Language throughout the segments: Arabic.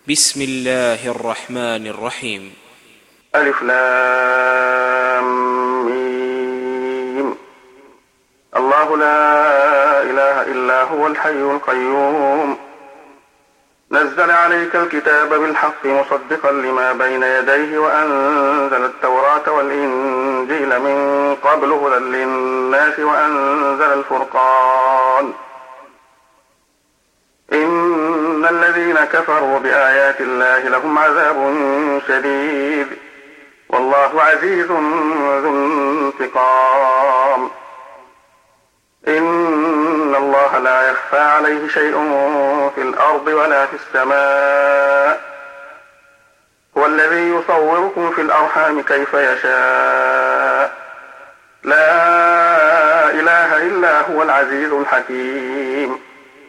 بسم الله الرحمن الرحيم. ألف لام ميم. الله لا إله إلا هو الحي القيوم نزل عليك الكتاب بالحق مصدقا لما بين يديه وأنزل التوراة والإنجيل من قبل هدى للناس وأنزل الفرقان إن الذين كفروا بآيات الله لهم عذاب شديد والله عزيز ذو انتقام. إن الله لا يخفى عليه شيء في الأرض ولا في السماء هو الذي يصوركم في الأرحام كيف يشاء لا إله إلا هو العزيز الحكيم.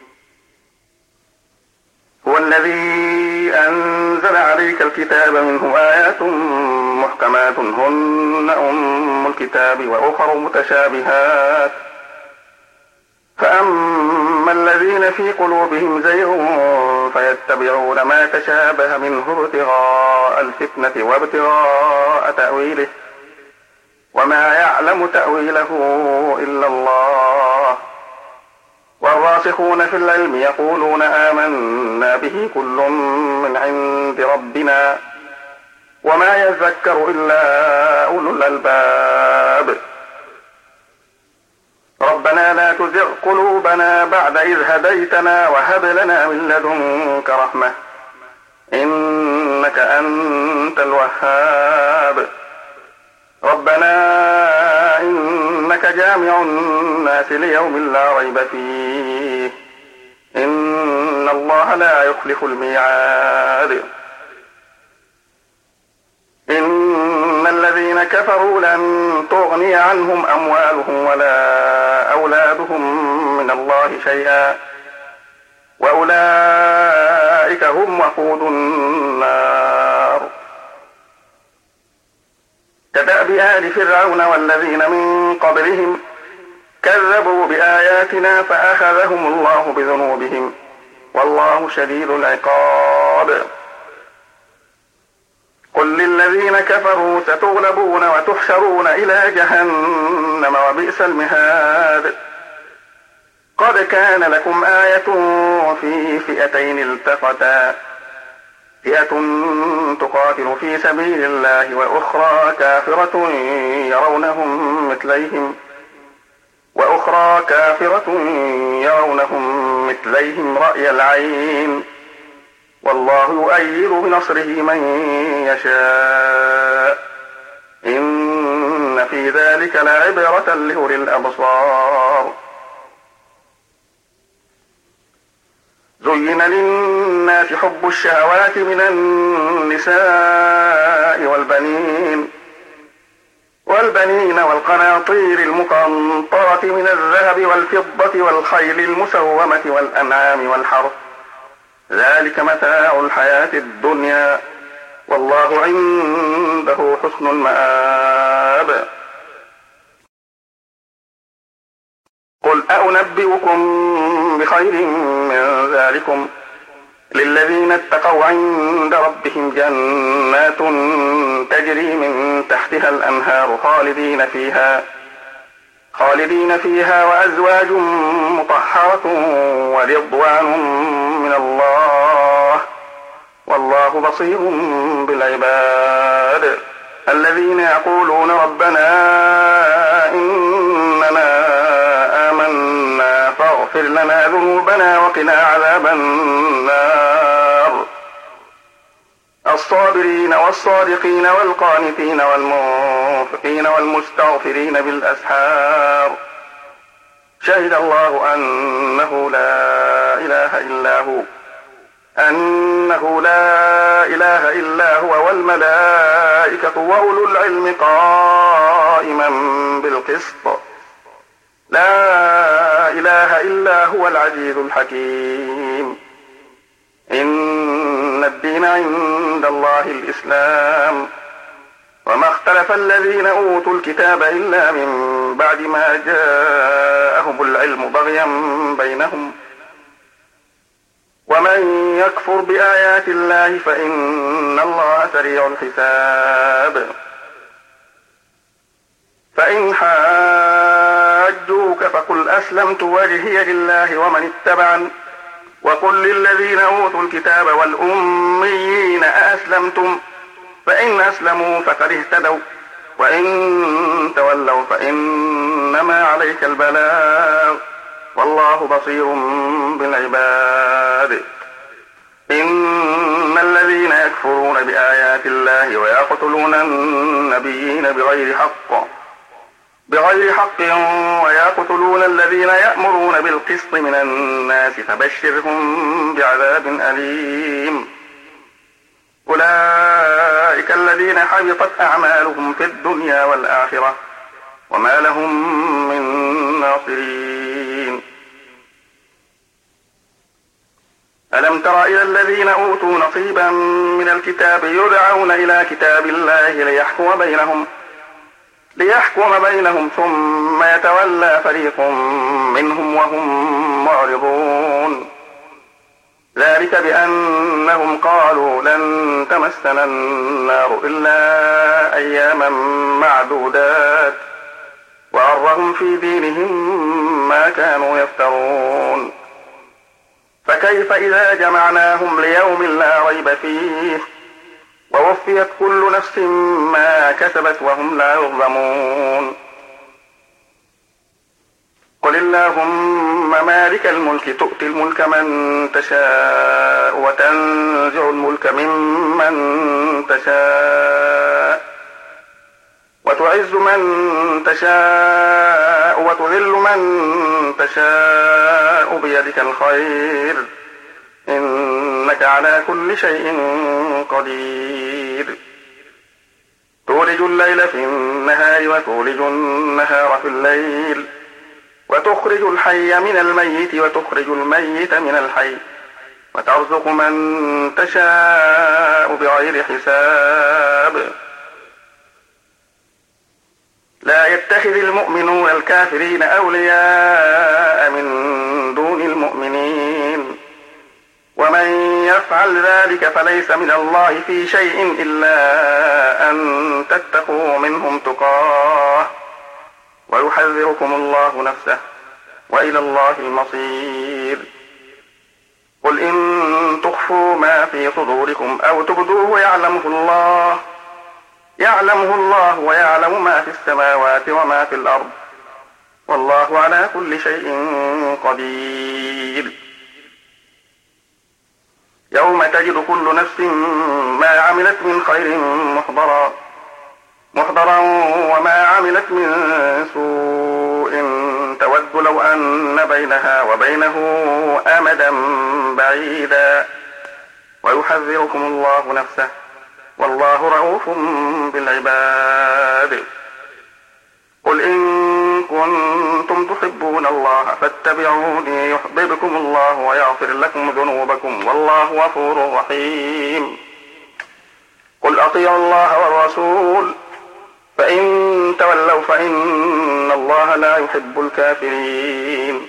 هو الذي أنزل عليك الكتاب منه آيات محكمات هن أم الكتاب وأخر متشابهات فأما الذين في قلوبهم زيغ فيتبعون ما تشابه منه ابتغاء الفتنة وابتغاء تأويله وما يعلم تأويله إلا الله والراسخون في العلم يقولون آمنا به كل من عند ربنا وما يذكر إلا أولو الألباب. ربنا لا تزغ قلوبنا بعد إذ هديتنا وهب لنا من لدنك رحمة إنك أنت الوهاب. ربنا إنك جامع الناس ليوم لا ريب فيه إن الله لا يخلف الميعاد. إن الذين كفروا لن تغني عنهم أموالهم ولا أولادهم من الله شيئا وأولئك هم وقود النار. كدأب آل فرعون والذين من قبلهم كذبوا بآياتنا فأخذهم الله بذنوبهم والله شديد العقاب. قل للذين كفروا ستغلبون وتحشرون إلى جهنم وبئس المهاد. قد كان لكم آية في فئتين التقتا فئة تقاتل في سبيل الله وأخرى كافرة يرونهم مثليهم رأي العين والله يؤيد بنصره من يشاء إن في ذلك لعبرة لأولي الأبصار. زين للناس حب الشهوات من النساء والبنين والقناطير المقنطرة من الذهب والفضة والخيل المسومة والأنعام والحرث ذلك متاع الحياة الدنيا والله عنده حسن المآب. قل أنبئكم بخير من ذلكم للذين اتقوا عند ربهم جنات تجري من تحتها الأنهار خالدين فيها وأزواج مطهرة ورضوان من الله والله بصير بالعباد. الذين يقولون ربنا إننا آمنا فاغفر لنا ذنوبنا وقنا عذاب النار. الصابرين والصادقين والقانتين والمنفقين والمستغفرين بالأسحار شهد الله أنه لا إله إلا هو والملائكة وأولو العلم قائما بالقسط لا إله إلا هو العزيز الحكيم. إن الدين عند الله الإسلام وما اختلف الذين أوتوا الكتاب إلا من بعد ما جاءهم العلم بغيا بينهم ومن يكفر بآيات الله فإن الله سريع الحساب. فإن حاجوك فقل أسلمت وجهي لله ومن اتبعني وقل للذين أوتوا الكتاب والأميين أأسلمتم فإن أسلموا فقد اهتدوا وإن تولوا فإنما عليك البلاغ والله بصير بالعباد. إن الذين يكفرون بآيات الله ويقتلون النبيين بغير حق ويقتلون الذين يأمرون بالقسط من الناس فبشرهم بعذاب أليم. أولئك الذين حبطت أعمالهم في الدنيا والآخرة وما لهم من ناصرين. ألم تر إلى الذين أوتوا نصيبا من الكتاب يدعون إلى كتاب الله ليحكم بينهم ثم يتولى فريق منهم وهم معرضون. ذلك بأنهم قالوا لن تمسنا النار إلا أياما معدودات وغرهم في دينهم ما كانوا يفترون. فكيف إذا جمعناهم ليوم لا ريب فيه ووفيت كل نفس ما كسبت وهم لا يظلمون. قل اللهم مالك الملك تؤتي الملك من تشاء وتنزع الملك ممن تشاء وتعز من تشاء وتذل من تشاء بيدك الخير إنك على كل شيء قدير. تولج الليل في النهار وتولج النهار في الليل وتخرج الحي من الميت وتخرج الميت من الحي وترزق من تشاء بغير حساب. لا يتخذ المؤمنون الكافرين أولياء من دون المؤمنين ومن يفعل ذلك فليس من الله في شيء إلا أن تتقوا منهم تقاه ويحذركم الله نفسه وإلى الله المصير. قل إن تخفوا ما في صدوركم أو تبدوه يعلمه الله ويعلم ما في السماوات وما في الأرض والله على كل شيء قدير. يوم تجد كل نفس ما عملت من خير محضرا وما عملت من سوء تود لو أن بينها وبينه أمدا بعيدا ويحذركم الله نفسه والله رؤوف بالعباد. قل إن كنتم تحبون الله فاتبعوني يحببكم الله ويغفر لكم ذنوبكم والله غفور رحيم. قل أطيعوا الله والرسول فإن تولوا فإن الله لا يحب الكافرين.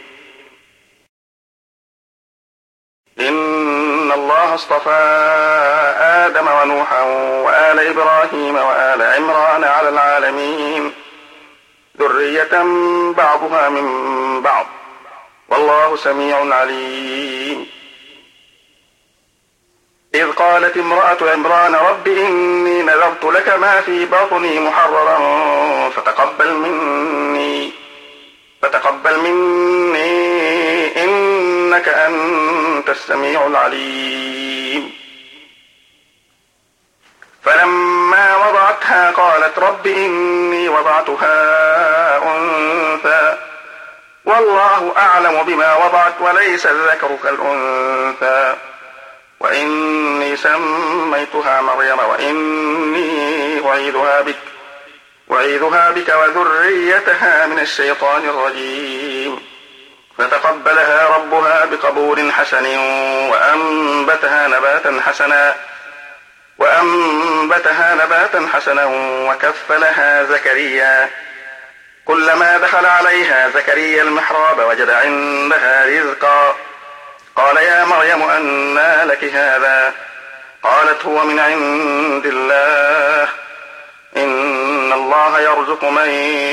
إن الله اصطفى آدم ونوحا وآل إبراهيم وآل عمران على العالمين ذرية بعضها من بعض والله سميع عليم. إذ قالت امرأة عمران رب إني نذرت لك ما في بطني محررا فتقبل مني إنك أنت السميع العليم. فلما وضعتها قالت رب إني وضعتها أنثى والله أعلم بما وضعت وليس الذكر كالأنثى وإني سميتها مريم وإني أعيذها بك وذريتها من الشيطان الرجيم. فتقبلها ربها بقبول حسن وأنبتها نباتا حسنا وكفلها زكريا. كلما دخل عليها زكريا المحراب وجد عندها رزقا قال يا مريم أنى لك هذا؟ قالت هو من عند الله، إن الله يرزق من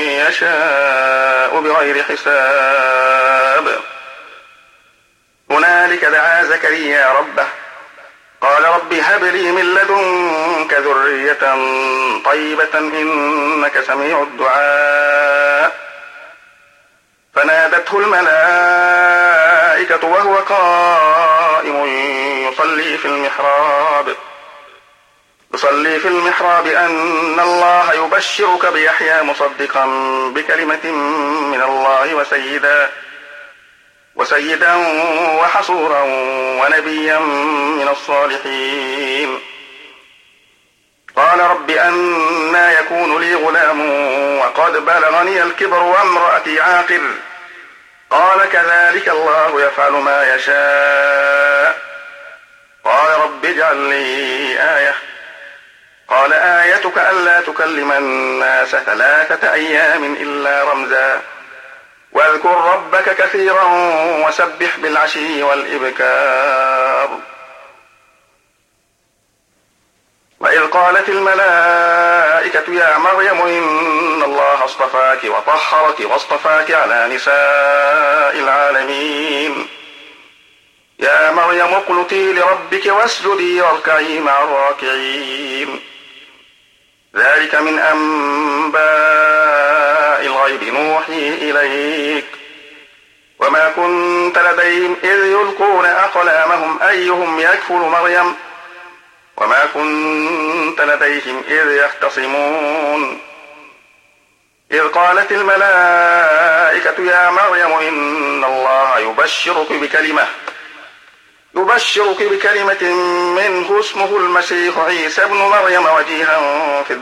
يشاء بغير حساب. هنالك دعا زكريا ربه قال رب هب لي من لدنك ذرية طيبة إنك سميع الدعاء. فنادته الملائكة وهو قائم يصلي في المحراب أن الله يبشرك بيحيى مصدقا بكلمة من الله وسيدا وحصورا ونبيا من الصالحين. قال رب أنى يكون لي غلام وقد بلغني الكبر وامرأتي عاقر؟ قال كذلك الله يفعل ما يشاء. قال رب اجعل لي آية. قال آيتك ألا تكلم الناس 3 أيام إلا رمزا واذكر ربك كثيرا وسبح بالعشي والإبكار. وإذ قالت الملائكة يا مريم إن الله اصطفاك وطهرك واصطفاك على نساء العالمين. يا مريم اقنتي لربك واسجدي واركعي مع الراكعين. ذلك من أنباء الغيب نوحيه إليك وما كنت لديهم إذ يلقون أقلامهم أيهم يكفل مريم وما كنت لديهم إذ يختصمون. إذ قالت الملائكة يا مريم إن الله يبشرك بكلمة منه اسمه المسيح عيسى ابن مريم وجيها في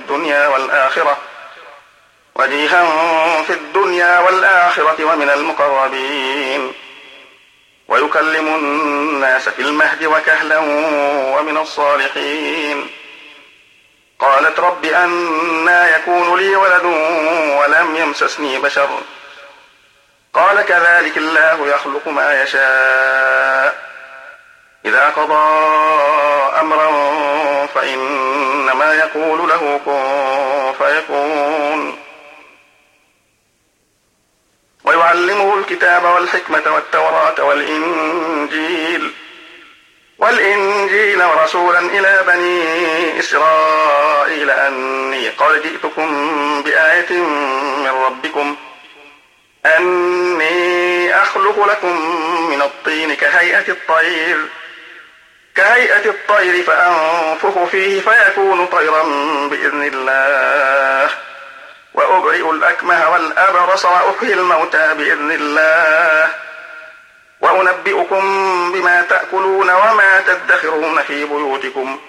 الدنيا والآخرة ومن المقربين ويكلم الناس في المهد وكهلا ومن الصالحين. قالت رب أنى يكون لي ولد ولم يمسسني بشر؟ قال كذلك الله يخلق ما يشاء إذا قضى أمرا فإنما يقول له كن فيكون. ويعلمه الكتاب والحكمة والتوراة والإنجيل ورسولا إلى بني إسرائيل أني قد جئتكم بآية من ربكم أني أخلق لكم من الطين كهيئة الطير فأنفخ فيه فيكون طيرا بإذن الله وأبرئ الأكمه والأبرص وأحيي الموتى بإذن الله وأنبئكم بما تأكلون وما تدخرون في بيوتكم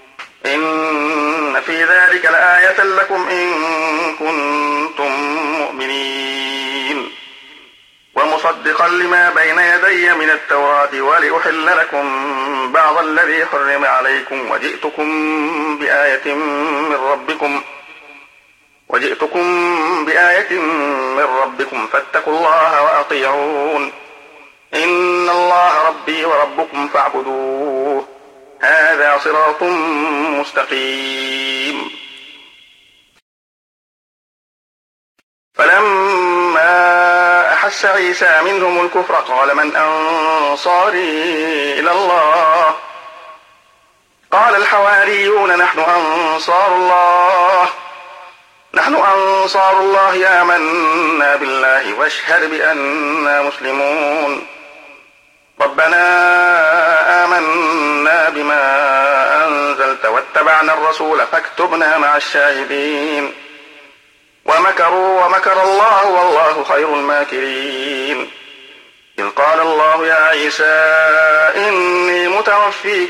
إن في ذلك لآية لكم إن كنتم مؤمنين. ومصدقا لما بين يدي من التوراة ولأحل لكم بعض الذي حرم عليكم وجئتكم بآية من ربكم فاتقوا الله وأطيعون إن الله ربي وربكم فاعبدوه هذا صراط مستقيم. فلما أحس عيسى منهم الكفر قال من أنصاري إلى الله؟ قال الحواريون نحن أنصار الله آمنا بالله واشهد بأننا مسلمون. ربنا آمنا بما أنزلت واتبعنا الرسول فاكتبنا مع الشاهدين. ومكروا ومكر الله والله خير الماكرين. إذ قال الله يا عيسى إني متوفيك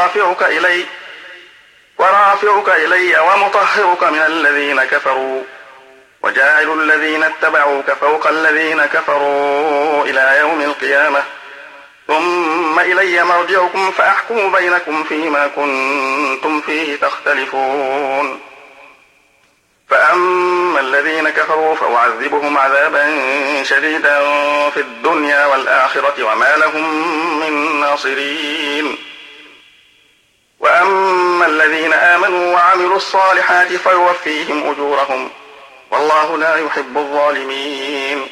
ورافعك إلي ومطهرك من الذين كفروا وجاعل الذين اتبعوك فوق الذين كفروا إلى يوم القيامة ثم إلي مرجعكم فأحكم بينكم فيما كنتم فيه تختلفون. فأما الذين كفروا فأعذبهم عذابا شديدا في الدنيا والآخرة وما لهم من ناصرين. وأما الذين آمنوا وعملوا الصالحات فيوفيهم أجورهم والله لا يحب الظالمين.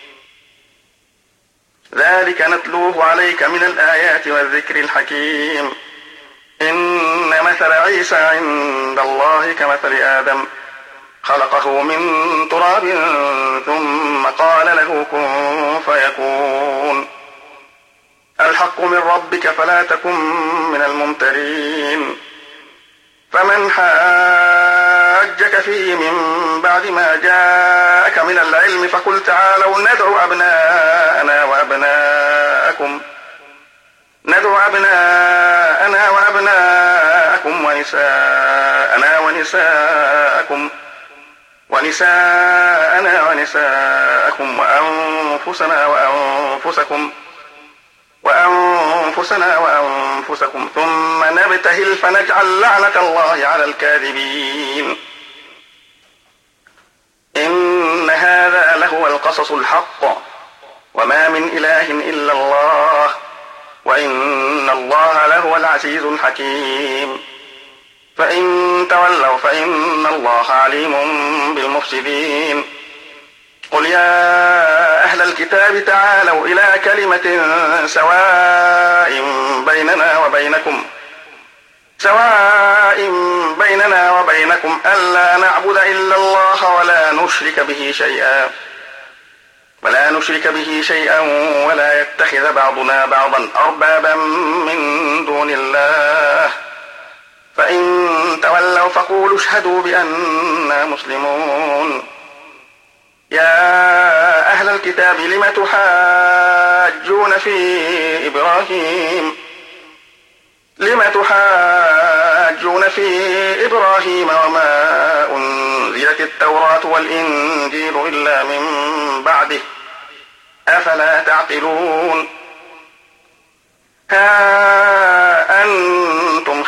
ذلك نتلوه عليك من الآيات والذكر الحكيم. إن مثل عيسى عند الله كمثل آدم خلقه من تراب ثم قال له كن فيكون. الحق من ربك فلا تكن من الممترين. فمن حاجك فيه من بعد ما جاءك من العلم فقل تعالوا ندعو أبناءنا وأبناءكم ونساءنا ونساءكم وأنفسنا وأنفسكم ثم نبتهل فنجعل لعنة الله على الكاذبين. إن هذا لهو القصص الحق وما من إله إلا الله وإن الله لهو العزيز الحكيم. فإن تولوا فإن الله عليم بالمفسدين. قل يا أهل الكتاب تعالوا إلى كلمة سواء بيننا وبينكم ألا نعبد إلا الله ولا نشرك به شيئا ولا يتخذ بعضنا بعضا أربابا من دون الله. فإن تولوا فقولوا اشهدوا بأننا مسلمون. يا أهل الكتاب لم تحاجون في إبراهيم وما أنزلت التوراة والإنجيل إلا من بعده أفلا تعقلون. ها أنتم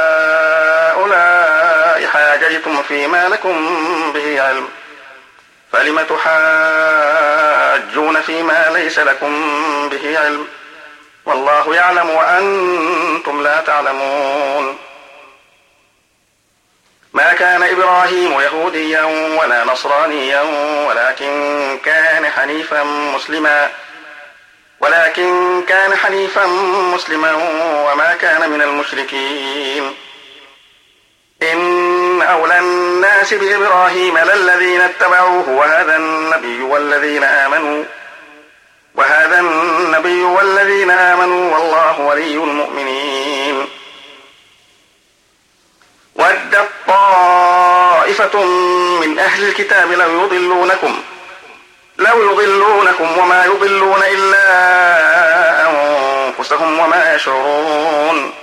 هؤلاء حاججتم فيما لكم به علم فلم تحاجون فيما ليس لكم به علم والله يعلم وأنتم لا تعلمون. ما كان إبراهيم يهوديا ولا نصرانيا ولكن كان حنيفا مسلما وما كان من المشركين. إن أولى الناس بإبراهيم للذين اتبعوه وهذا النبي والذين آمنوا والله ولي المؤمنين. ودت طائفة من أهل الكتاب لو يضلونكم وما يضلون إلا أنفسهم وما يشعرون.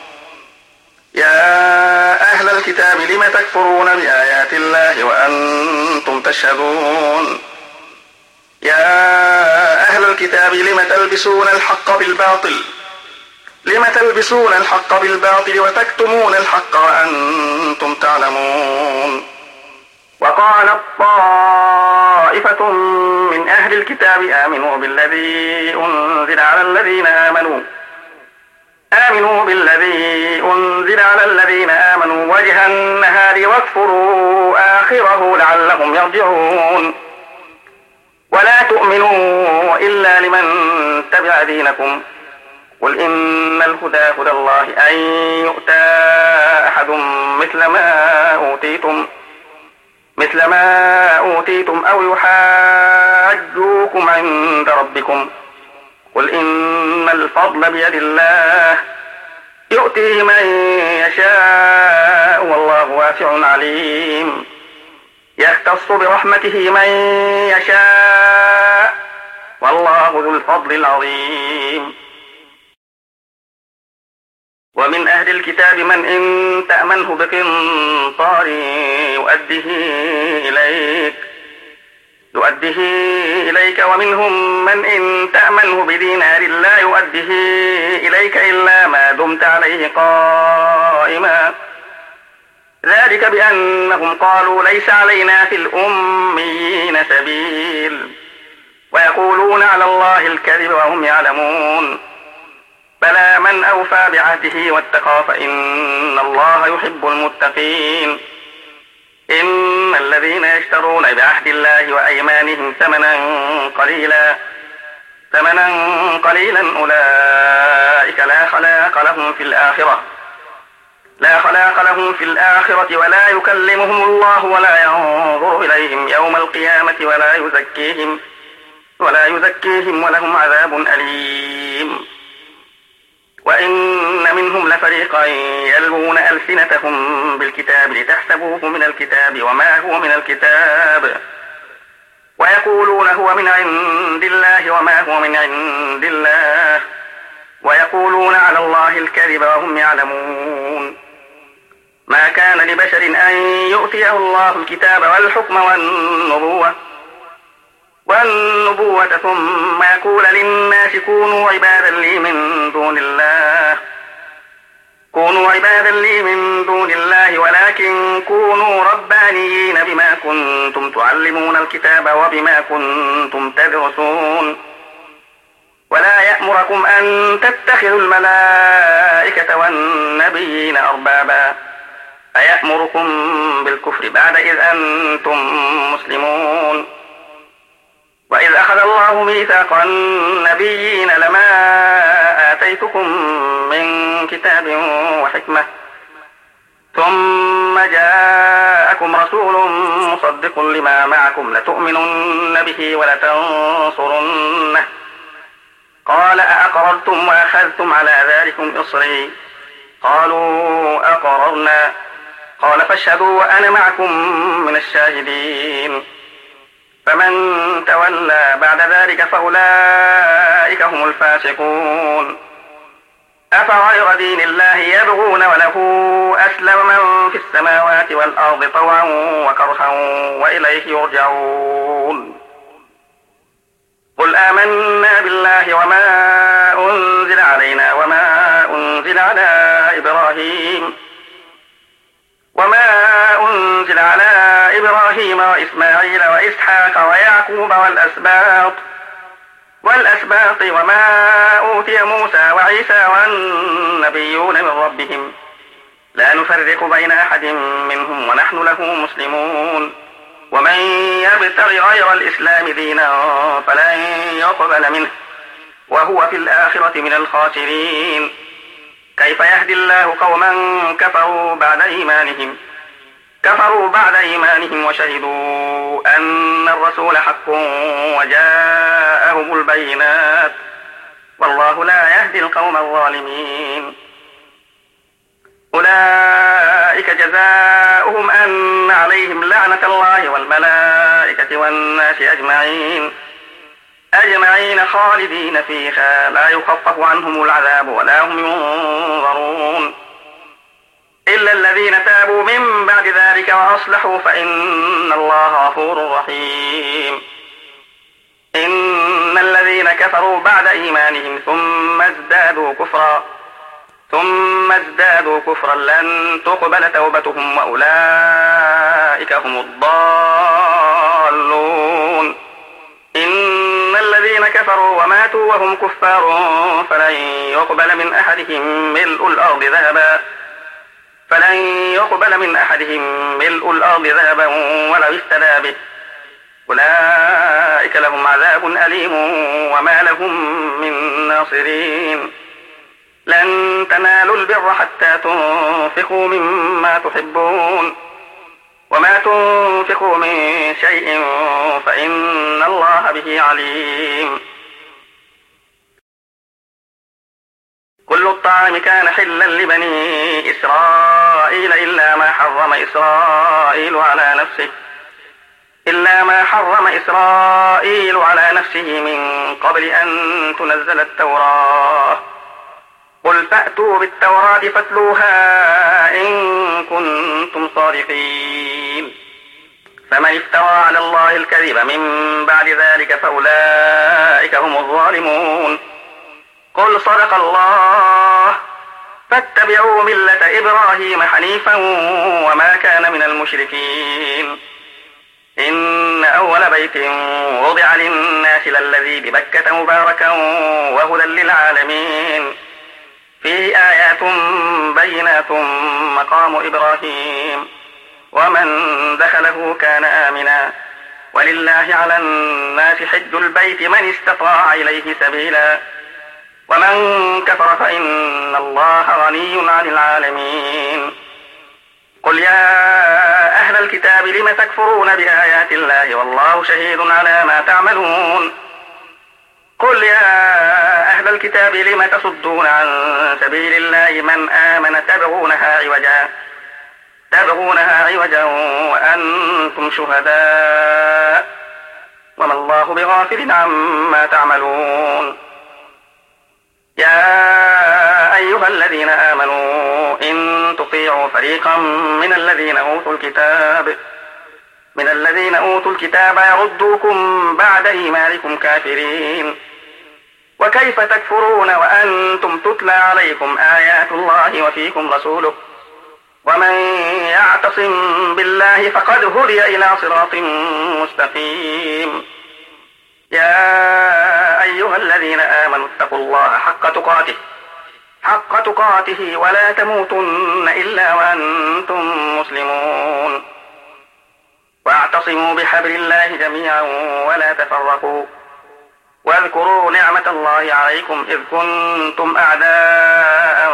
يا أهل الكتاب لم تكفرون بآيات الله وأنتم تشهدون. يا أهل الكتاب لم تلبسون الحق بالباطل وتكتمون الحق وأنتم تعلمون. وقالت طائفة من أهل الكتاب آمنوا بالذي أنزل على الذين آمنوا وجه النهار واكفروا آخره لعلهم يرجعون. ولا تؤمنوا إلا لمن تبع دينكم قل إن الهدى هدى الله أن يؤتى أحد مثل ما أوتيتم أو يحاجوكم عند ربكم قل إن الفضل بيد الله يؤتيه من يشاء والله واسع عليم. يختص برحمته من يشاء والله ذو الفضل العظيم. ومن أهل الكتاب من إن تأمنه بقنطار يؤديه إليك ومنهم من إن تأمنه بدينار لا يؤديه إليك إلا ما دمت عليه قائما ذلك بأنهم قالوا ليس علينا في الأميين سبيل ويقولون على الله الكذب وهم يعلمون. بلى من أوفى بعهده واتقى فإن الله يحب المتقين. إن الذين يشترون بعهد الله وأيمانهم ثمنا قليلا أولئك لا خلاق لهم في الآخرة ولا يكلمهم الله ولا ينظر إليهم يوم القيامة ولا يزكيهم ولهم عذاب أليم. وإن منهم لفريقا يلوون ألسنتهم بالكتاب لتحسبوه من الكتاب وما هو من الكتاب ويقولون هو من عند الله وما هو من عند الله ويقولون على الله الكذب وهم يعلمون. ما كان لبشر أن يؤتيه الله الكتاب والحكم والنبوة ثم يقول للناس كونوا عبادا لي من دون الله ولكن كونوا ربانيين بما كنتم تعلمون الكتاب وبما كنتم تدرسون. ولا يأمركم أن تتخذوا الملائكة والنبيين أربابا أيأمركم بالكفر بعد إذ أنتم مسلمون. وإذ أخذ الله ميثاق النبيين لما آتيتكم من كتاب وحكمة ثم جاءكم رسول مصدق لما معكم لتؤمنن به ولتنصرنه قال أأقررتم وأخذتم على ذلكم إصري قالوا أقررنا قال فاشهدوا وأنا معكم من الشاهدين. فمن تولى بعد ذلك فأولئك هم الفاسقون. أفغير دين الله يبغون وله أسلم من في السماوات والأرض طوعا وكرها وإليه يرجعون. قل آمنا بالله وما أنزل علينا وما أنزل على إبراهيم وإسماعيل وإسحاق ويعقوب والأسباط وما أوتي موسى وعيسى والنبيون من ربهم لا نفرق بين أحد منهم ونحن له مسلمون. ومن يبتغ غير الإسلام دينا فلن يقبل منه وهو في الآخرة من الخاسرين. كيف يهدي الله قوما كفروا بعد إيمانهم وشهدوا أن الرسول حق وجاءهم البينات والله لا يهدي القوم الظالمين. أولئك جزاؤهم أن عليهم لعنة الله والملائكة والناس أجمعين خالدين فيها لا يخفف عنهم العذاب ولا هم ينظرون إلا الذين تابوا من بعد ذلك وأصلحوا فإن الله غفور رحيم. إن الذين كفروا بعد إيمانهم ثم ازدادوا كفرا لن تقبل توبتهم وأولئك هم الضالون. إن الذين كفروا وماتوا وهم كفار فلن يقبل من أحدهم ملء الأرض ذهبا ولو افتدى به أولئك لهم عذاب أليم وما لهم من ناصرين. لن تنالوا البر حتى تنفقوا مما تحبون وما تنفقوا من شيء فإن الله به عليم. كل الطعام كان حلا لبني إسرائيل إلا ما حرم إسرائيل على نفسه من قبل أن تنزل التوراة. قل فأتوا بالتوراة فاتلوها إن كنتم صادقين. فمن افترى على الله الكذب من بعد ذلك فأولئك هم الظالمون. قل صدق الله فاتبعوا ملة إبراهيم حنيفا وما كان من المشركين. إن أول بيت وضع للناس للذي ببكة مباركا وهدى للعالمين فيه آيات بينات مقام إبراهيم ومن دخله كان آمنا ولله على الناس حج البيت من استطاع إليه سبيلا ومن كفر فإن الله غني عن العالمين. قل يا أهل الكتاب لم تكفرون بآيات الله والله شهيد على ما تعملون. قل يا أهل الكتاب لم تصدون عن سبيل الله من آمن تبغونها عوجا وأنتم شهداء وما الله بغافل عما تعملون. يا أيها الذين آمنوا إن تطيعوا فريقا من الذين أوتوا الكتاب يردوكم بعد إيمانكم كافرين. وكيف تكفرون وأنتم تتلى عليكم آيات الله وفيكم رسوله ومن يعتصم بالله فقد هدي إلى صراط مستقيم. يا أيها الذين آمنوا اتقوا الله حق تقاته ولا تموتن إلا وأنتم مسلمون. واعتصموا بحبل الله جميعا ولا تفرقوا واذكروا نعمة الله عليكم إذ كنتم أعداء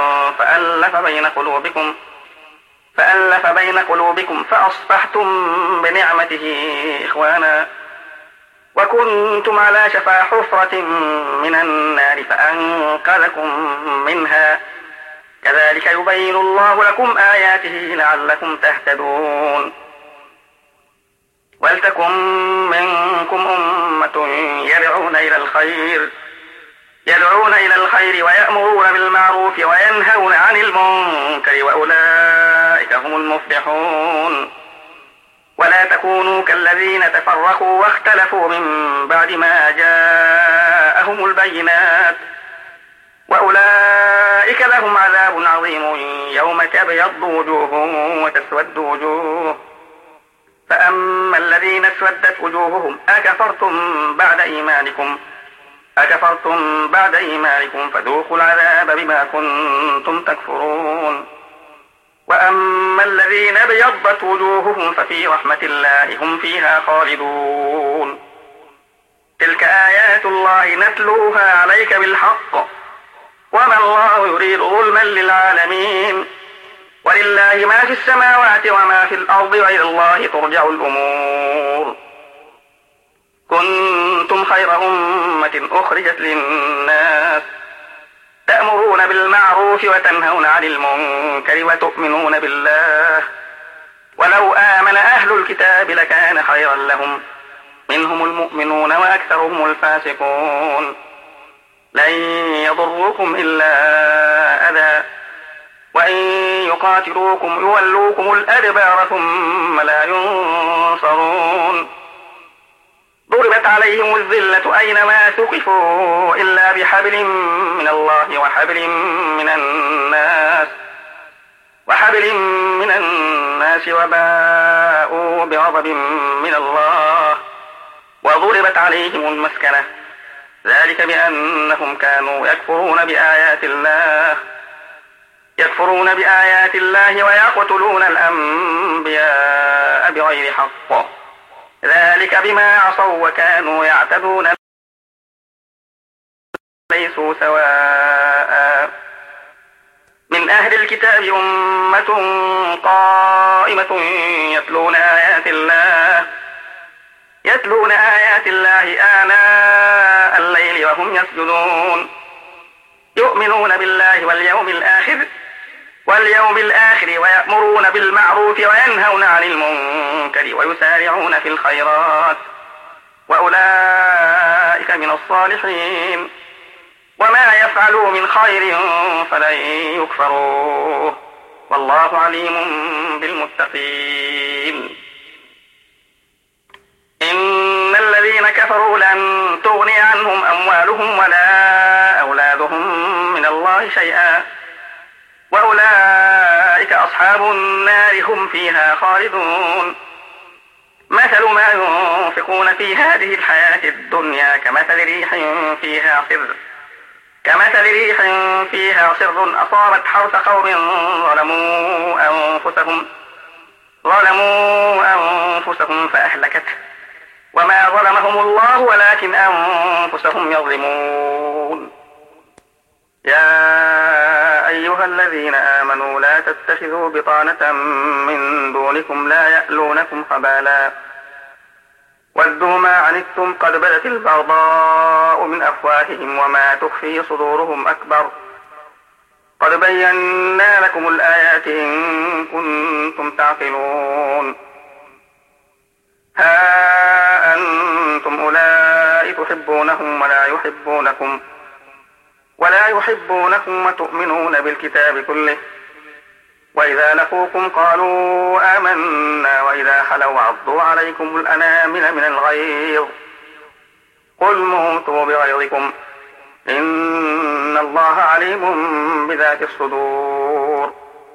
فألف بين قلوبكم فأصبحتم بنعمته إخوانا وكنتم على شفا حفرة من النار فأنقذكم منها كذلك يبين الله لكم آياته لعلكم تهتدون. ولتكن منكم أمة يدعون إلى الخير ويأمرون بالمعروف وينهون عن المنكر وأولئك هم المفلحون. ولا تكونوا كالذين تفرقوا واختلفوا من بعد ما جاءهم البينات وأولئك لهم عذاب عظيم يوم تبيض وجوه وتسود وجوه. فأما الذين اسودت وجوههم أكفرتم بعد إيمانكم فذوقوا العذاب بما كنتم تكفرون. وأما الذين ابيضت وجوههم ففي رحمة الله هم فيها خالدون. تلك آيات الله نتلوها عليك بالحق وما الله يريد ظلما للعالمين. ولله ما في السماوات وما في الأرض وإلى الله ترجع الأمور. كنتم خير أمة أخرجت للناس تأمرون بالمعروف وتنهون عن المنكر وتؤمنون بالله ولو آمن أهل الكتاب لكان خيرا لهم منهم المؤمنون وأكثرهم الفاسقون. لن يضروكم إلا أذى وإن يقاتلوكم يولوكم الأدبار ثم لا ينصرون. ضربت عليهم الذلة أينما ثقفوا إلا بحبل من الله وحبل من الناس وباءوا بغضب من الله وضربت عليهم المسكنة ذلك بأنهم كانوا يكفرون بآيات الله ويقتلون الأنبياء بغير حق ذلك بما عصوا وكانوا يعتدون ليسوا سواء. من أهل الكتاب أمة قائمة يتلون آيات الله آناء الليل وهم يسجدون يؤمنون بالله واليوم الآخر ويأمرون بالمعروف وينهون عن المنكر ويسارعون في الخيرات وأولئك من الصالحين. وما يفعلوا من خير فلن يكفروه والله عليم بالمتقين. إن الذين كفروا لن تغني عنهم أموالهم ولا أولادهم من الله شيئا وأصحاب النار هم فيها خالدون. مثل ما ينفقون في هذه الحياة الدنيا كمثل ريح فيها صر أصابت حرث قوم ظلموا أنفسهم فأهلكته وما ظلمهم الله ولكن أنفسهم يظلمون. يا أيها الذين آمنوا لا تتخذوا بطانة من دونكم لا يألونكم خبالا ودوا ما عنتم قد بدت البغضاء من أفواههم وما تخفي صدورهم أكبر قد بينا لكم الآيات إن كنتم تعقلون. ها أنتم أولئك تحبونهم ولا يحبونكم وتؤمنون بالكتاب كله وإذا لقوكم قالوا آمنا وإذا خلوا عضوا عليكم الأنامل من الغيظ قل موتوا بغيظكم إن الله عليم بذات الصدور.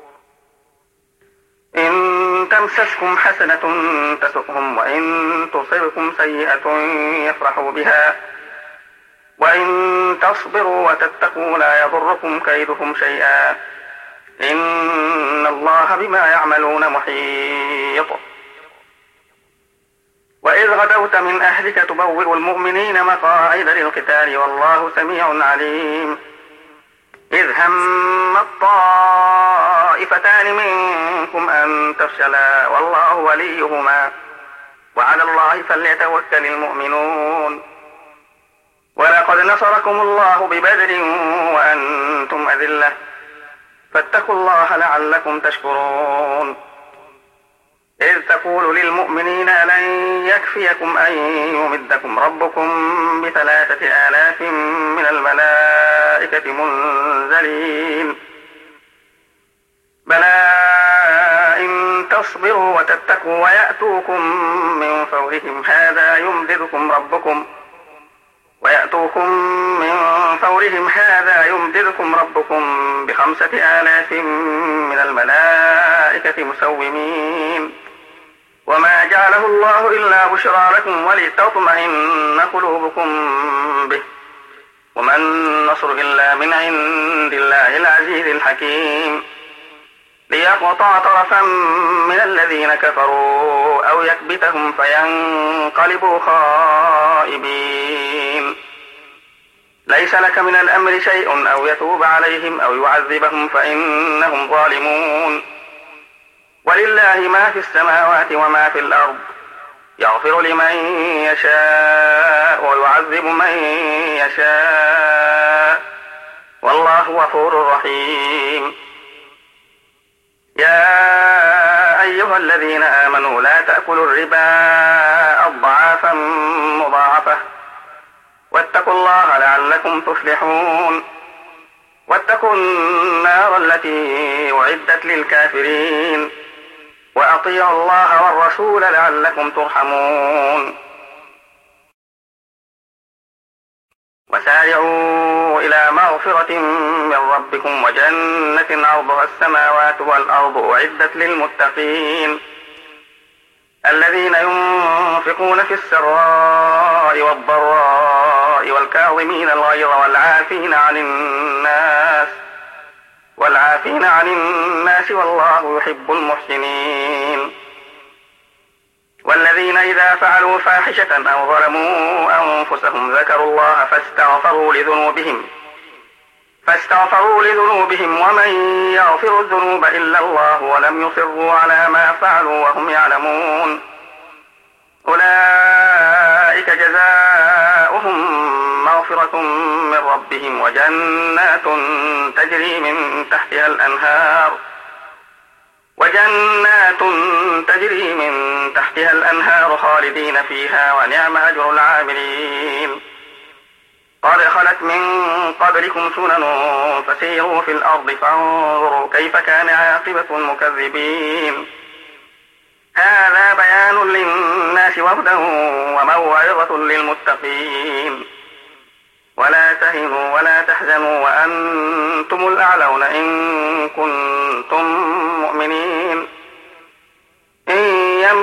إن تمسسكم حسنة تسؤهم وإن تصبكم سيئة يفرحوا بها وإن تصبروا وتتقوا لا يضركم كيدهم شيئا إن الله بما يعملون محيط. وإذ غدوت من أهلك تبوئ المؤمنين مقاعد للقتال والله سميع عليم. إذ هم الطائفتان منكم أن تفشلا والله وليهما وعلى الله فليتوكل المؤمنون. ولقد نصركم الله ببدر وأنتم أذلة فاتقوا الله لعلكم تشكرون. إذ تقول للمؤمنين لن يكفيكم أن يمدكم ربكم ب3,000 من الملائكة منزلين بلى إن تصبروا وتتقوا ويأتوكم من فورهم هذا يمددكم ربكم ب5,000 من الملائكة مسومين وما جعله الله إلا بشرى لكم ولتطمئن قلوبكم به وما النصر إلا من عند الله العزيز الحكيم. ليقطع طرفا من الذين كفروا أو يكبتهم فينقلبوا خائبين. ليس لك من الأمر شيء أو يتوب عليهم أو يعذبهم فإنهم ظالمون. ولله ما في السماوات وما في الأرض يغفر لمن يشاء ويعذب من يشاء والله غفور رحيم. يا أيها الذين آمنوا لا تأكلوا الربا أضعافا مضاعفة واتقوا الله لعلكم تفلحون. واتقوا النار التي أعدت للكافرين وأطيعوا الله والرسول لعلكم ترحمون. وسارعوا إلى مغفرة من ربكم وجنة عرضها السماوات والأرض أعدت للمتقين الذين ينفقون في السراء والضراء والكاظمين الغيظ والعافين عن الناس والله يحب المحسنين. والذين إذا فعلوا فاحشة أو ظلموا أنفسهم ذكروا الله فاستغفروا لذنوبهم ومن يغفر الذنوب إلا الله ولم يصروا على ما فعلوا وهم يعلمون أولئك جزاؤهم مغفرة من ربهم وجنات تجري من تحتها الأنهار خالدين فيها ونعم أجر العاملين. قد خلت من قبلكم سنن فسيروا في الأرض فانظروا كيف كان عاقبة المكذبين. هذا بيان للناس وهدى وموعظة للمتقين. ولا تهنوا ولا تحزنوا وأنتم الأعلون إن كنتم مؤمنين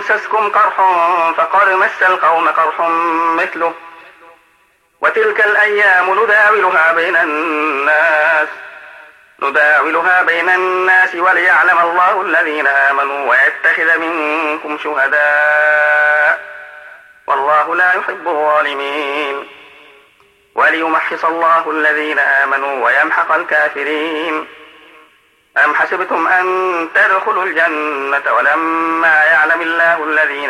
يمسسكم قرح فقد مس القوم قرح مثله وتلك الأيام نداولها بين الناس وليعلم الله الذين آمنوا ويتخذ منكم شهداء والله لا يحب الظالمين وليمحص الله الذين آمنوا ويمحق الكافرين. أم حسبتم أن تدخلوا الجنة ولما يعلم الله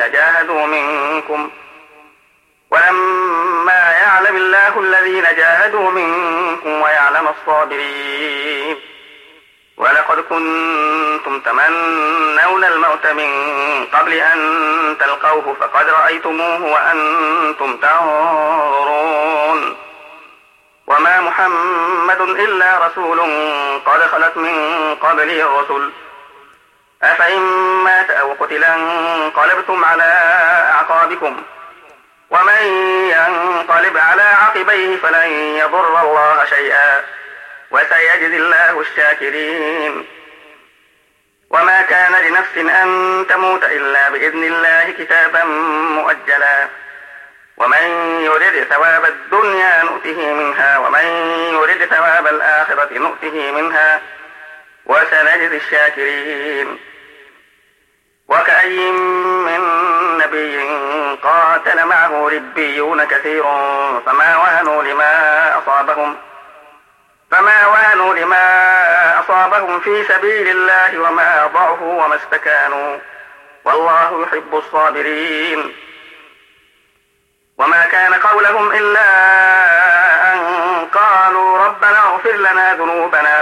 الذين جاهدوا منكم ويعلم الصابرين. ولقد كنتم تمنون الموت من قبل أن تلقوه فقد رأيتموه وأنتم تنظرون. وما محمد إلا رسول قد خلت من قبله الرسل أفإن مات أو قتل انقلبتم على أعقابكم ومن ينقلب على عقبيه فلن يضر الله شيئا وسيجزي الله الشاكرين. وما كان لنفس أن تموت إلا بإذن الله كتابا مؤجلا ومن يرد ثواب الدنيا نؤته منها ومن يرد ثواب الآخرة نؤته منها وسنجزي الشاكرين. وكأي من نبي قاتل معه ربيون كثير فما وهنوا لما أصابهم في سبيل الله وما ضعفوا وما استكانوا والله يحب الصابرين. وما كان قولهم إلا أن قالوا ربنا اغفر لنا ذنوبنا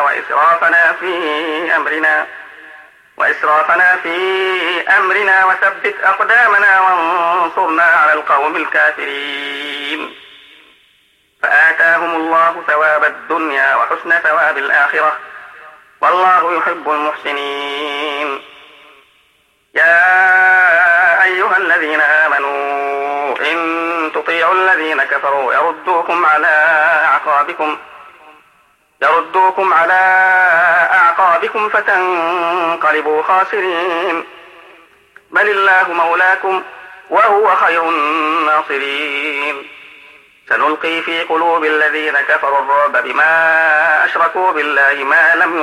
وإسرافنا في أمرنا وثبت أقدامنا وانصرنا على القوم الكافرين. فآتاهم الله ثواب الدنيا وحسن ثواب الآخرة والله يحب المحسنين. يا أيها الذين آمنوا إن تطيعوا الذين كفروا يردوكم على أعقابكم فتنقلبوا خاسرين. بل الله مولاكم وهو خير الناصرين. سنلقي في قلوب الذين كفروا الرعب بما أشركوا بالله ما لم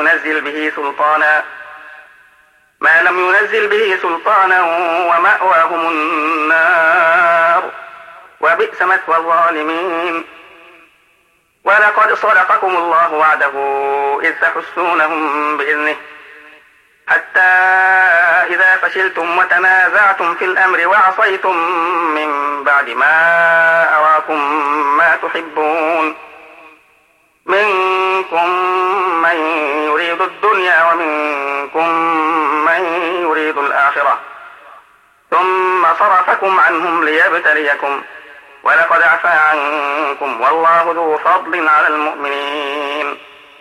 ينزل به سلطانا ومأواهم النار وبئس مثوى الظالمين. ولقد صدقكم الله وعده إذ تحسونهم بإذنه حتى إذا فشلتم وتنازعتم في الأمر وعصيتم من بعد ما أراكم ما تحبون منكم من يريد الدنيا ومنكم من يريد الآخرة ثم صرفكم عنهم ليبتليكم ولقد عفا عنكم والله ذو فضل على المؤمنين.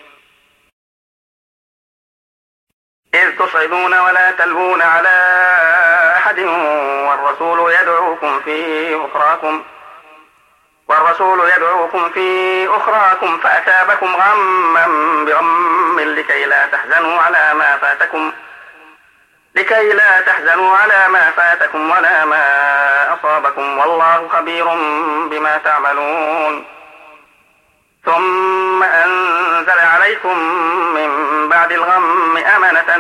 إذ تصعدون ولا تلوون على أحد والرسول يدعوكم في أخراكم فأثابكم غما بغم لكي لا تحزنوا على ما فاتكم ولا ما أصابكم والله خبير بما تعملون. ثم أنزل عليكم من بعد الغم أمنة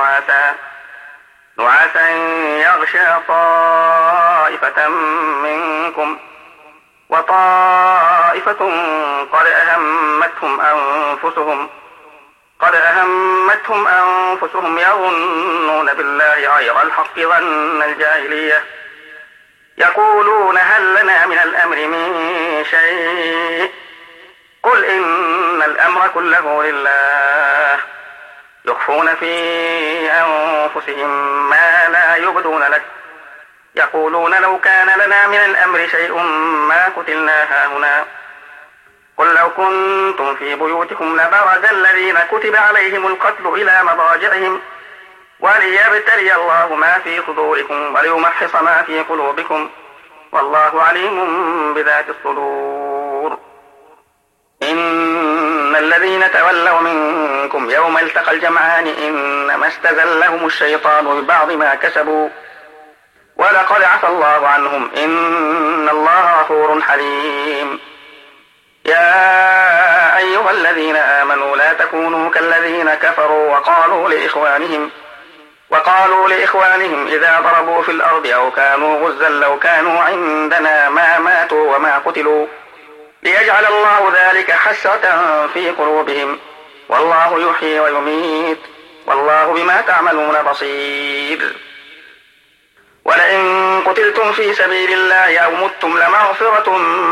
نعاسا يغشى طائفة منكم وطائفة قد أهمتهم أنفسهم يظنون بالله غير الحق ظن الجاهلية يقولون هل لنا من الأمر من شيء قل إن الأمر كله لله يخفون في أنفسهم ما لا يبدون لك يقولون لو كان لنا من الأمر شيء ما قتلنا هاهنا قل لو كنتم في بيوتكم لبرز الذين كتب عليهم القتل إلى مضاجعهم وليبتلي الله ما في صدوركم وليمحص ما في قلوبكم والله عليم بذات الصدور. إن الذين تولوا منكم يوم التقى الجمعان إنما استزلهم الشيطان ببعض ما كسبوا ولقد عفى الله عنهم إن الله غفور حليم. يا أيها الذين آمنوا لا تكونوا كالذين كفروا وقالوا لإخوانهم إذا ضربوا في الأرض أو كانوا غزا لو كانوا عندنا ما ماتوا وما قتلوا ليجعل الله ذلك حسرة في قلوبهم والله يحيي ويميت والله بما تعملون بصير. ولئن قتلتم في سبيل الله أو متم لمغفرة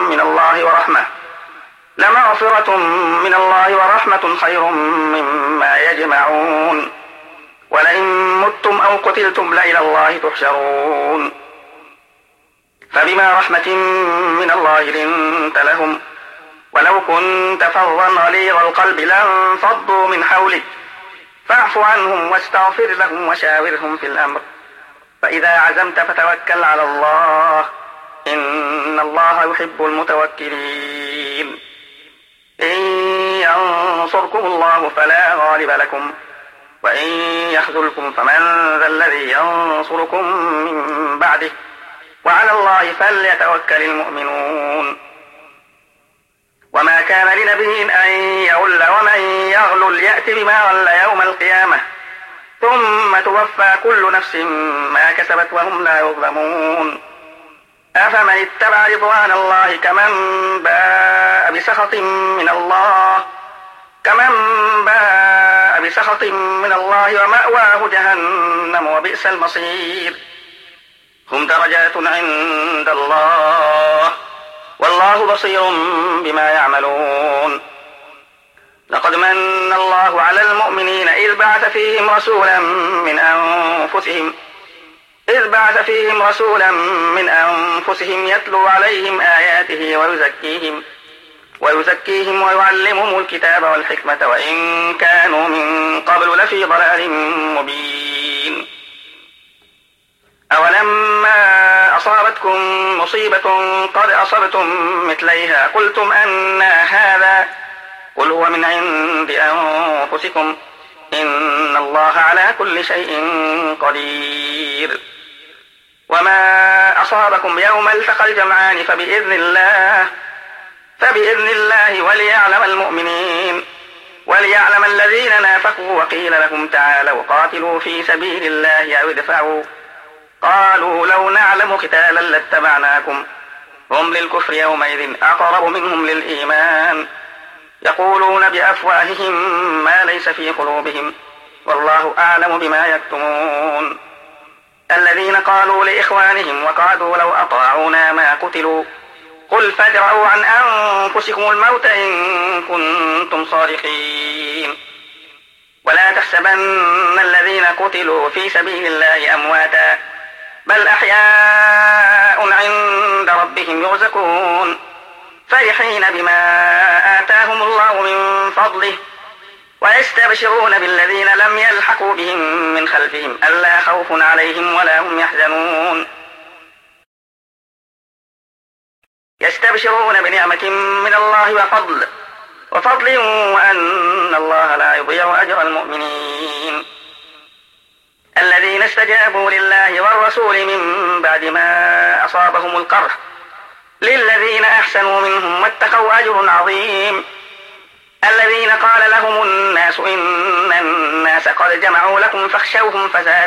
من الله ورحمة خير مما يجمعون. ولئن متم أو قتلتم لإلى الله تحشرون. فبما رحمة من الله لنت لهم ولو كنت فظا غليظ القلب لانفضوا من حولك فاعف عنهم واستغفر لهم وشاورهم في الأمر فإذا عزمت فتوكل على الله إن الله يحب المتوكلين. إن ينصركم الله فلا غالب لكم وإن يخذلكم فمن ذا الذي ينصركم من بعده وعلى الله فليتوكل المؤمنون. وما كان لنبي أن يغل ومن يغلل يأت بما غل يوم القيامة ثم توفى كل نفس ما كسبت وهم لا يظلمون. أفمن اتبع رضوان الله كمن باء بسخط من الله ومأواه جهنم وبئس المصير. هم درجات عند الله والله بصير بما يعملون. لقد من الله على المؤمنين إذ بعث فيهم رسولا من أنفسهم يتلو عليهم آياته ويزكيهم ويعلمهم الكتاب والحكمة وإن كانوا من قبل لفي ضلال مبين. أولما أصابتكم مصيبة قد أصبتم مثليها قلتم أنى هذا قل هو من عند أنفسكم إن الله على كل شيء قدير. وما أصابكم يوم التقى الجمعان فبإذن الله وليعلم الذين نافقوا وقيل لهم تعالوا قاتلوا في سبيل الله أو ادفعوا قالوا لو نعلم قتالا لاتبعناكم هم للكفر يومئذ أقرب منهم للإيمان يقولون بأفواههم ما ليس في قلوبهم والله أعلم بما يكتمون. الذين قالوا لإخوانهم وقعدوا لو أطاعونا ما قتلوا قل فادرءوا عن أنفسكم الموت إن كنتم صادقين. ولا تحسبن الذين قتلوا في سبيل الله أمواتا بل أحياء عند ربهم يرزقون فرحين بما آتاهم الله من فضله ويستبشرون بالذين لم يلحقوا بهم من خلفهم ألا خوف عليهم ولا هم يحزنون. يستبشرون بنعمة من الله وفضل وأن الله لا يضيع أجر المؤمنين. الذين استجابوا لله والرسول من بعد ما أصابهم القرح للذين أحسنوا منهم واتقوا أجر عظيم. الذين قال لهم الناس إن الناس قد جمعوا لكم فاخشوهم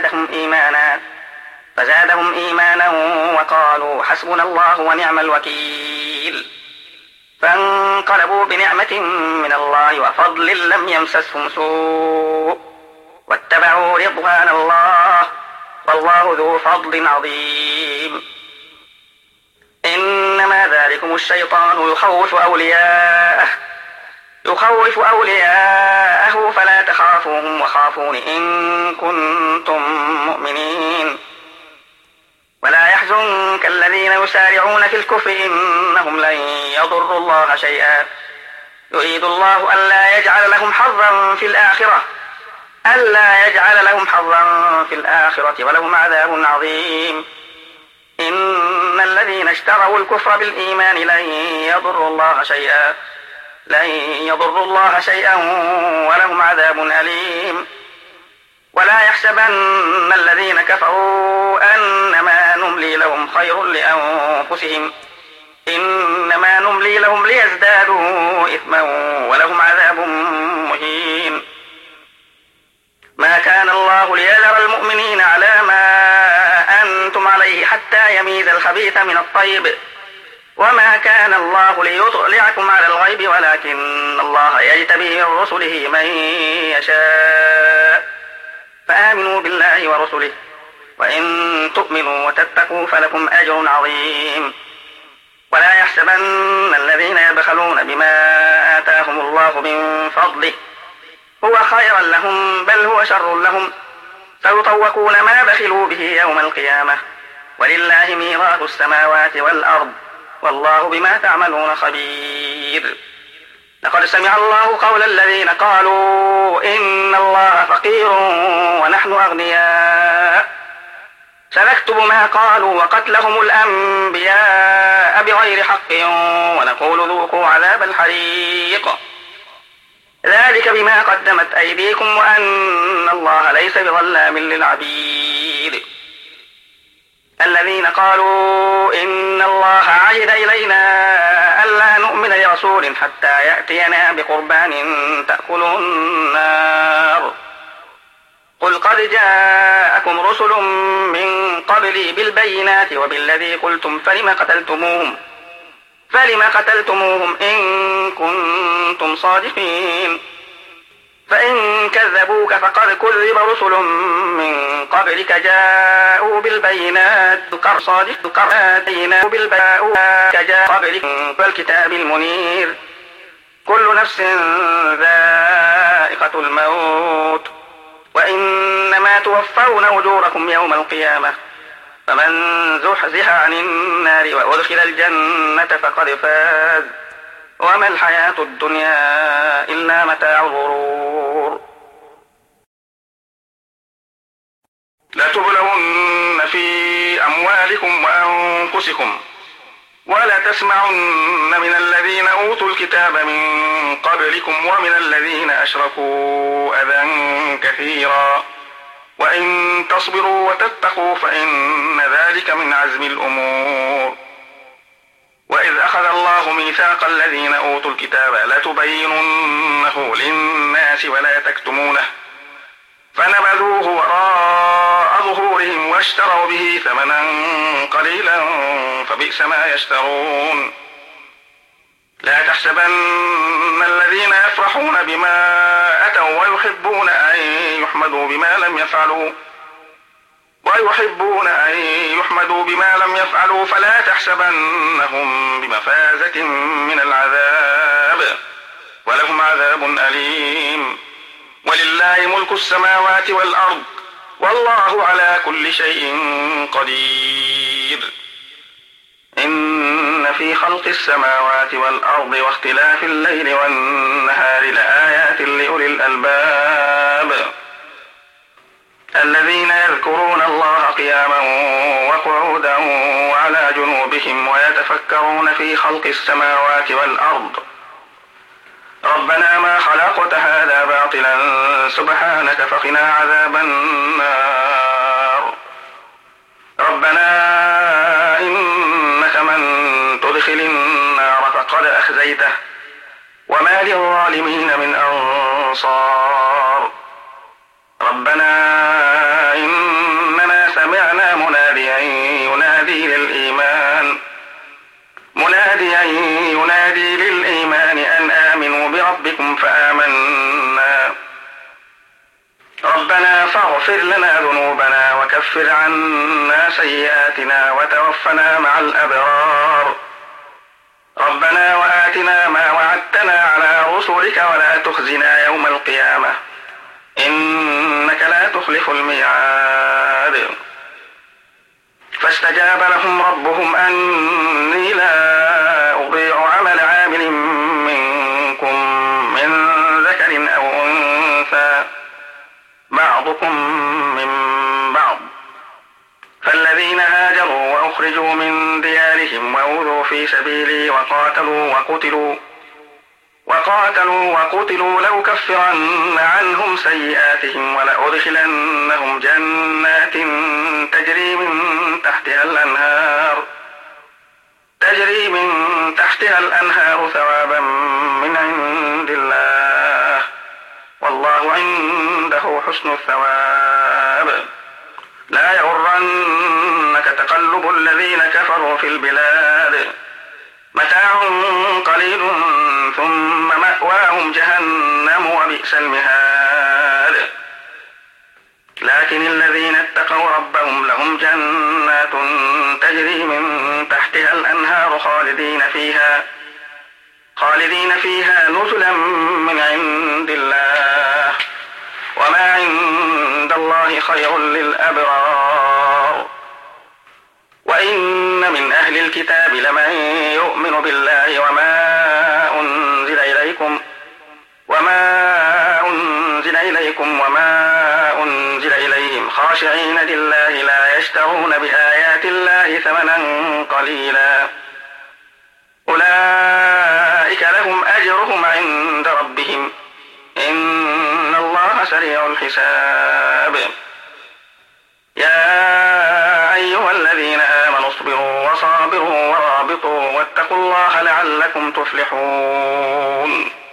فزادهم إيمانا وقالوا حسبنا الله ونعم الوكيل. فانقلبوا بنعمة من الله وفضل لم يمسسهم سوء واتبعوا رضوان الله والله ذو فضل عظيم. إنما ذلكم الشيطان يخوف أولياءه فلا تخافوهم وخافون إن كنتم مؤمنين. ولا يحزنك الذين يسارعون في الكفر إنهم لن يضروا الله شيئا يريد الله ألا يجعل لهم حظا في الآخرة ولهم عذاب عظيم. إن الذين اشتروا الكفر بالإيمان لن يضروا الله شيئا ولهم عذاب أليم. ولا يحسبن الذين كفروا أنما نملي لهم خير لأنفسهم إنما نملي لهم ليزدادوا إثما ولهم عذاب مهين. ما كان الله ليذر المؤمنين على ما أنتم عليه حتى يميز الخبيث من الطيب وما كان الله ليطلعكم على الغيب ولكن الله يجتبي من رسله من يشاء فآمنوا بالله ورسله وإن تؤمنوا وتتقوا فلكم أجر عظيم. ولا يحسبن الذين يبخلون بما آتاهم الله من فضله هو خيرا لهم بل هو شر لهم سيطوقون ما بخلوا به يوم القيامة ولله ميراث السماوات والأرض والله بما تعملون خبير. لقد سمع الله قول الذين قالوا إن الله فقير ونحن أغنياء سنكتب ما قالوا وقتلهم الأنبياء بغير حق ونقول ذوقوا عذاب الحريق ذلك بما قدمت أيديكم وأن الله ليس بظلام للعبيد. الذين قالوا إن الله عهد إلينا ألا نؤمن لرسول حتى يأتينا بقربان تأكله النار قل قد جاءكم رسل من قبلي بالبينات وبالذي قلتم فلم قتلتموهم إن كنتم صادقين. فإن كذبوك فقد كذب رسل من قبلك جاءوا بالبينات والكتاب المنير كل نفس ذائقة الموت وإنما توفون أجوركم يوم القيامة فمن زحزح عن النار وأدخل الجنة فقد فاز وما الحياة الدنيا إلا متاع الغرور. لتبلون في أموالكم وأنفسكم ولا تسمعن من الذين أوتوا الكتاب من قبلكم ومن الذين أشركوا أذى كثيرا وإن تصبروا وتتقوا فإن ذلك من عزم الأمور. وإذ أخذ الله ميثاق الذين أوتوا الكتاب لتبيننه للناس ولا تكتمونه فنبذوه وراء ظهورهم واشتروا به ثمنا قليلا فبئس ما يشترون. لا تحسبن الذين يفرحون بما أتوا ويحبون أن يحمدوا بما لم يفعلوا فلا تحسبنهم بمفازة من العذاب ولهم عذاب أليم. ولله ملك السماوات والأرض والله على كل شيء قدير. إن في خلق السماوات والأرض واختلاف الليل والنهار لآيات لأولي الألباب الذين يذكرون الله قياما وقعودا وعلى جنوبهم ويتفكرون في خلق السماوات والأرض ربنا ما خلقت هذا باطلا سبحانك فقنا عذاب النار. ربنا إنك من تدخل النار فقد أخزيته وما للظالمين من أنصار. ربنا إننا سمعنا مناديا ينادي للإيمان أن آمنوا بربكم فآمنا. ربنا فاغفر لنا ذنوبنا وكفر عنا سيئاتنا وتوفنا مع الأبرار. ربنا وآتنا ما وعدتنا على رسلك ولا تخزنا يوم القيامة إنك لا تخلف الميعاد. فاستجاب لهم ربهم أني لا أضيع عمل عامل منكم من ذكر أو أنثى بعضكم من بعض. فالذين هاجروا وأخرجوا من ديارهم وأوذوا في سبيلي وقاتلوا لأكفرن عنهم سيئاتهم ولأدخلنهم جنات تجري من تحتها الأنهار تحتها الأنهار ثوابا من عند الله والله عنده حسن الثواب. لا يغرنك تقلب الذين كفروا في البلاد متاع قليل ثم مأواهم جهنم وبئس المهاد. لكن الذين اتقوا ربهم لهم جنات تجري من تحتها الأنهار خالدين فيها نزلا من عند الله وما عند الله خير للأبرار. وإن من أهل الكتاب لمن يؤمن بالله وما أنزل إليكم وما أنزل إليهم خاشعين لله لا يشترون بآيات الله ثمنا قليلا أولئك لهم أجرهم عند ربهم إن الله سريع الحساب. يا أيها الذين آمنوا اصبروا وصابروا ورابطوا واتقوا الله لعلكم تفلحون.